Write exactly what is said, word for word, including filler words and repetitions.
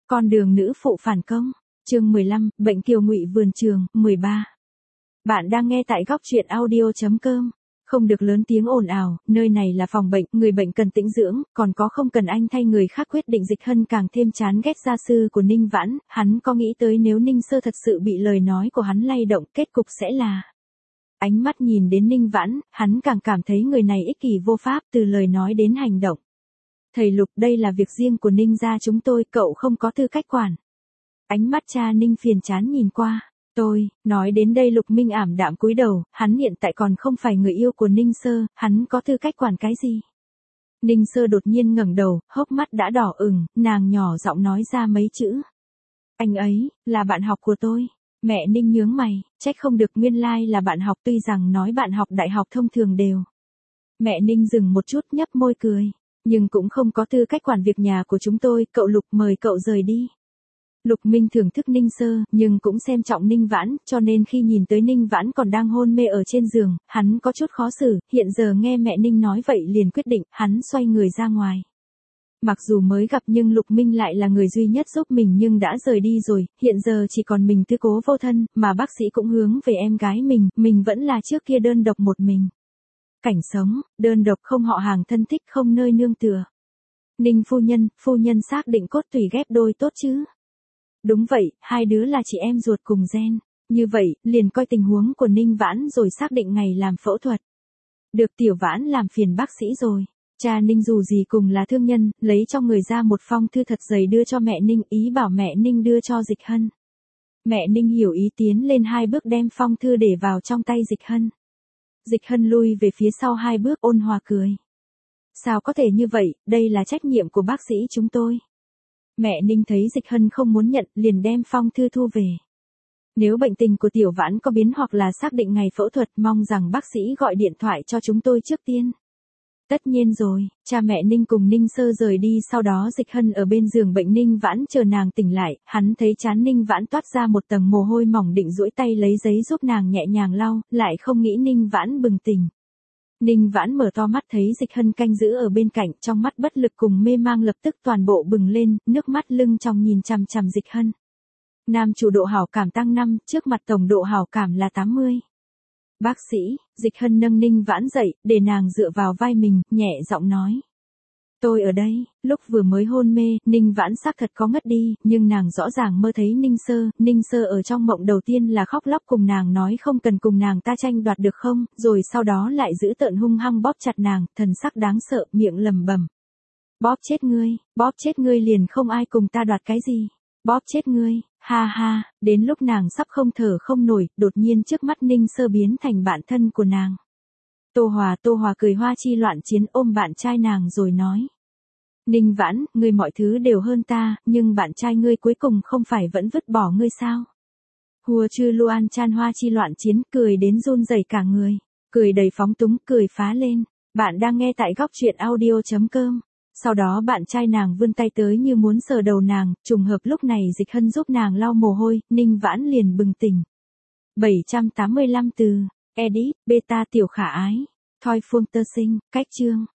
Con đường nữ phụ phản công. Chương mười lăm, bệnh kiều ngụy vườn trường, mười ba. Bạn đang nghe tại góc truyện audio chấm com. Không được lớn tiếng ồn ào, nơi này là phòng bệnh, người bệnh cần tĩnh dưỡng, còn có không cần anh thay người khác quyết định. Dịch Hân càng thêm chán ghét gia sư của Ninh Vãn, hắn có nghĩ tới nếu Ninh Sơ thật sự bị lời nói của hắn lay động, kết cục sẽ là. Ánh mắt nhìn đến Ninh Vãn, hắn càng cảm thấy người này ích kỷ vô pháp từ lời nói đến hành động. Thầy Lục, đây là việc riêng của Ninh gia chúng tôi, cậu không có tư cách quản. Ánh mắt cha Ninh phiền chán nhìn qua. Tôi, nói đến đây Lục Minh ảm đạm cúi đầu, hắn hiện tại còn không phải người yêu của Ninh Sơ, hắn có tư cách quản cái gì? Ninh Sơ đột nhiên ngẩng đầu, hốc mắt đã đỏ ửng, nàng nhỏ giọng nói ra mấy chữ. Anh ấy, là bạn học của tôi. Mẹ Ninh nhướng mày, trách không được nguyên lai là bạn học, tuy rằng nói bạn học đại học thông thường đều. Mẹ Ninh dừng một chút nhấp môi cười, nhưng cũng không có tư cách quản việc nhà của chúng tôi, cậu Lục mời cậu rời đi. Lục Minh thưởng thức Ninh Sơ, nhưng cũng xem trọng Ninh Vãn, cho nên khi nhìn tới Ninh Vãn còn đang hôn mê ở trên giường, hắn có chút khó xử, hiện giờ nghe mẹ Ninh nói vậy liền quyết định, hắn xoay người ra ngoài. Mặc dù mới gặp nhưng Lục Minh lại là người duy nhất giúp mình nhưng đã rời đi rồi, hiện giờ chỉ còn mình tư cố vô thân, mà bác sĩ cũng hướng về em gái mình, mình vẫn là trước kia đơn độc một mình. Cảnh sống, đơn độc không họ hàng thân thích không nơi nương tựa. Ninh phu nhân, phu nhân xác định cốt tủy ghép đôi tốt chứ? Đúng vậy, hai đứa là chị em ruột cùng gen. Như vậy, liền coi tình huống của Ninh Vãn rồi xác định ngày làm phẫu thuật. Được Tiểu Vãn làm phiền bác sĩ rồi. Cha Ninh dù gì cùng là thương nhân, lấy trong người ra một phong thư thật dày đưa cho mẹ Ninh, ý bảo mẹ Ninh đưa cho Dịch Hân. Mẹ Ninh hiểu ý tiến lên hai bước đem phong thư để vào trong tay Dịch Hân. Dịch Hân lui về phía sau hai bước ôn hòa cười. Sao có thể như vậy, đây là trách nhiệm của bác sĩ chúng tôi. Mẹ Ninh thấy Dịch Hân không muốn nhận, liền đem phong thư thu về. Nếu bệnh tình của Tiểu Vãn có biến hoặc là xác định ngày phẫu thuật, mong rằng bác sĩ gọi điện thoại cho chúng tôi trước tiên. Tất nhiên rồi, cha mẹ Ninh cùng Ninh Sơ rời đi, sau đó Dịch Hân ở bên giường bệnh Ninh Vãn chờ nàng tỉnh lại, hắn thấy trán Ninh Vãn toát ra một tầng mồ hôi mỏng, định duỗi tay lấy giấy giúp nàng nhẹ nhàng lau, lại không nghĩ Ninh Vãn bừng tỉnh. Ninh Vãn mở to mắt thấy Dịch Hân canh giữ ở bên cạnh, trong mắt bất lực cùng mê mang lập tức toàn bộ bừng lên, nước mắt lưng tròng nhìn chằm chằm Dịch Hân. Nam chủ độ hảo cảm tăng năm, trước mặt tổng độ hảo cảm là tám mươi. Bác sĩ, Dịch Hân nâng Ninh Vãn dậy, để nàng dựa vào vai mình, nhẹ giọng nói. Tôi ở đây, lúc vừa mới hôn mê, Ninh Vãn xác thật có ngất đi, nhưng nàng rõ ràng mơ thấy Ninh Sơ, Ninh Sơ ở trong mộng đầu tiên là khóc lóc cùng nàng nói không cần cùng nàng ta tranh đoạt được không, rồi sau đó lại giữ tợn hung hăng bóp chặt nàng, thần sắc đáng sợ, miệng lầm bầm. Bóp chết ngươi, bóp chết ngươi liền không ai cùng ta đoạt cái gì. Bóp chết ngươi, ha ha, đến lúc nàng sắp không thở không nổi, đột nhiên trước mắt Ninh Sơ biến thành bạn thân của nàng. Tô Hòa, Tô Hòa cười hoa chi loạn chiến ôm bạn trai nàng rồi nói. Ninh Vãn, ngươi mọi thứ đều hơn ta, nhưng bạn trai ngươi cuối cùng không phải vẫn vứt bỏ ngươi sao? Hùa chư Luan Chan hoa chi loạn chiến, cười đến run rẩy cả người, cười đầy phóng túng, cười phá lên. Bạn đang nghe tại góc truyện audio chấm com. Sau đó bạn trai nàng vươn tay tới như muốn sờ đầu nàng, trùng hợp lúc này Dịch Hân giúp nàng lau mồ hôi, Ninh Vãn liền bừng tỉnh. bảy trăm tám mươi lăm từ, edit, beta tiểu khả ái, Thoi Phương Tơ Sinh, cách chương.